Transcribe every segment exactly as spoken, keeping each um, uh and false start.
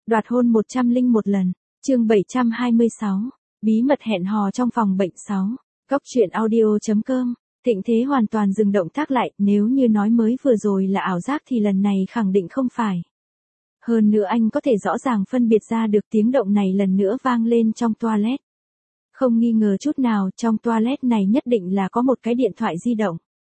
Đoạt hôn một trăm linh một lần. Chương bảy trăm hai mươi sáu. Bí mật hẹn hò trong phòng bệnh sáu. Góc truyện audio.com. Thịnh Thế hoàn toàn dừng động tác lại, nếu như nói mới vừa rồi là ảo giác thì lần này khẳng định không phải. Hơn nữa anh có thể rõ ràng phân biệt ra được tiếng động này lần nữa vang lên trong toilet. Không nghi ngờ chút nào, trong toilet này nhất định là có một cái điện thoại di động.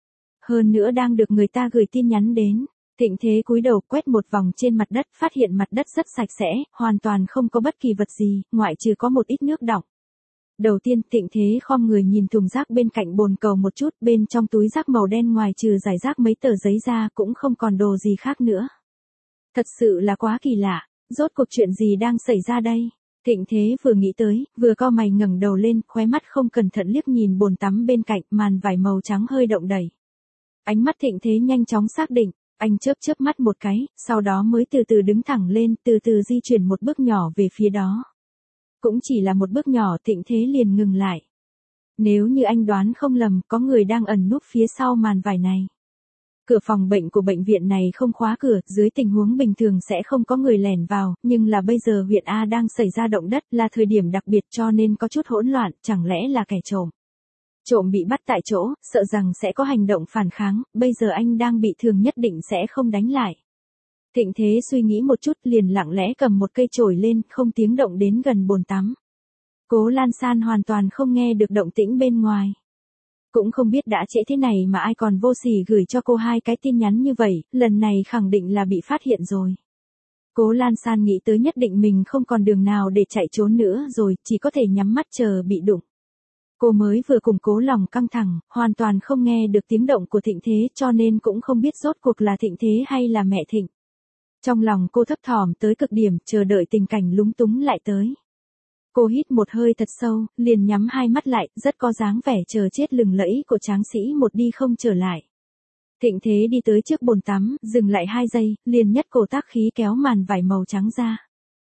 Hơn nữa đang được người ta gửi tin nhắn đến. Thịnh Thế cúi đầu quét một vòng trên mặt đất, phát hiện mặt đất rất sạch sẽ, hoàn toàn không có bất kỳ vật gì, ngoại trừ có một ít nước đọng. Đầu tiên, Thịnh Thế khom người nhìn thùng rác bên cạnh bồn cầu một chút, bên trong túi rác màu đen ngoài trừ giải rác mấy tờ giấy ra cũng không còn đồ gì khác nữa. Thật sự là quá kỳ lạ, rốt cuộc chuyện gì đang xảy ra đây? Thịnh Thế vừa nghĩ tới, vừa cau mày ngẩng đầu lên, khóe mắt không cẩn thận liếc nhìn bồn tắm bên cạnh, màn vải màu trắng hơi động đẩy. Ánh mắt Thịnh Thế nhanh chóng xác định, anh chớp chớp mắt một cái, sau đó mới từ từ đứng thẳng lên, từ từ di chuyển một bước nhỏ về phía đó. Cũng chỉ là một bước nhỏ, Thịnh Thế liền ngừng lại. Nếu như anh đoán không lầm, có người đang ẩn núp phía sau màn vải này. Cửa phòng bệnh của bệnh viện này không khóa cửa, dưới tình huống bình thường sẽ không có người lẻn vào, nhưng là bây giờ huyện A đang xảy ra động đất, là thời điểm đặc biệt cho nên có chút hỗn loạn, chẳng lẽ là kẻ trộm. Trộm bị bắt tại chỗ, sợ rằng sẽ có hành động phản kháng, bây giờ anh đang bị thương nhất định sẽ không đánh lại. Thịnh Thế suy nghĩ một chút liền lặng lẽ cầm một cây chổi lên, không tiếng động đến gần bồn tắm. Cố Lan San hoàn toàn không nghe được động tĩnh bên ngoài. Cũng không biết đã trễ thế này mà ai còn vô sỉ gửi cho cô hai cái tin nhắn như vậy, lần này khẳng định là bị phát hiện rồi. Cố Lan San nghĩ tới nhất định mình không còn đường nào để chạy trốn nữa rồi, chỉ có thể nhắm mắt chờ bị đụng. Cô mới vừa củng cố lòng căng thẳng, hoàn toàn không nghe được tiếng động của Thịnh Thế cho nên cũng không biết rốt cuộc là Thịnh Thế hay là mẹ Thịnh. Trong lòng cô thấp thỏm tới cực điểm, chờ đợi tình cảnh lúng túng lại tới. Cô hít một hơi thật sâu, liền nhắm hai mắt lại, rất có dáng vẻ chờ chết lừng lẫy của tráng sĩ một đi không trở lại. Thịnh Thế đi tới trước bồn tắm, dừng lại hai giây, liền nhất cổ tác khí kéo màn vải màu trắng ra.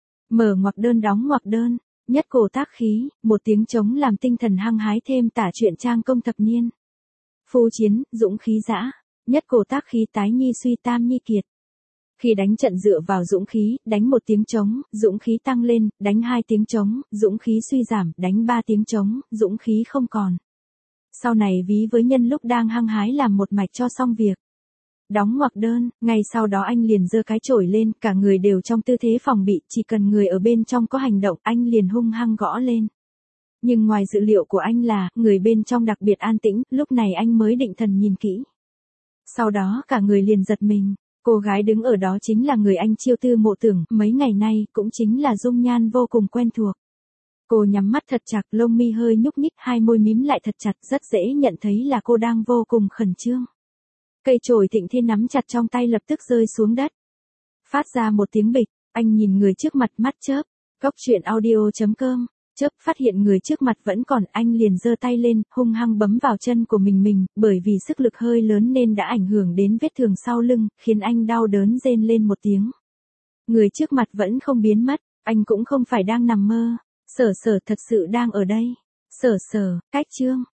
Mở ngoặc đơn đóng ngoặc đơn, nhất cổ tác khí, một tiếng trống làm tinh thần hăng hái thêm tả truyện trang công thập niên. Phu chiến, dũng khí dã, nhất cổ tác khí tái nhi suy tam nhi kiệt. Khi đánh trận dựa vào dũng khí, đánh một tiếng trống, dũng khí tăng lên, đánh hai tiếng trống, dũng khí suy giảm, đánh ba tiếng trống, dũng khí không còn. Sau này ví với nhân lúc đang hăng hái làm một mạch cho xong việc. Đóng ngoặc đơn, ngay sau đó anh liền giơ cái chổi lên, cả người đều trong tư thế phòng bị, chỉ cần người ở bên trong có hành động, anh liền hung hăng gõ lên. Nhưng ngoài dự liệu của anh là, người bên trong đặc biệt an tĩnh, lúc này anh mới định thần nhìn kỹ. Sau đó cả người liền giật mình. Cô gái đứng ở đó chính là người anh chiêu tư mộ tưởng, mấy ngày nay, cũng chính là dung nhan vô cùng quen thuộc. Cô nhắm mắt thật chặt, lông mi hơi nhúc nhích, hai môi mím lại thật chặt, rất dễ nhận thấy là cô đang vô cùng khẩn trương. Cây chổi Thịnh Thế nắm chặt trong tay lập tức rơi xuống đất. Phát ra một tiếng bịch, anh nhìn người trước mặt mắt chớp, góc truyện audio.com. Chớp phát hiện người trước mặt vẫn còn, anh liền giơ tay lên, hung hăng bấm vào chân của mình mình, bởi vì sức lực hơi lớn nên đã ảnh hưởng đến vết thương sau lưng, khiến anh đau đớn rên lên một tiếng. Người trước mặt vẫn không biến mất, anh cũng không phải đang nằm mơ, Sở Sở thật sự đang ở đây. Sở Sở, cách chương,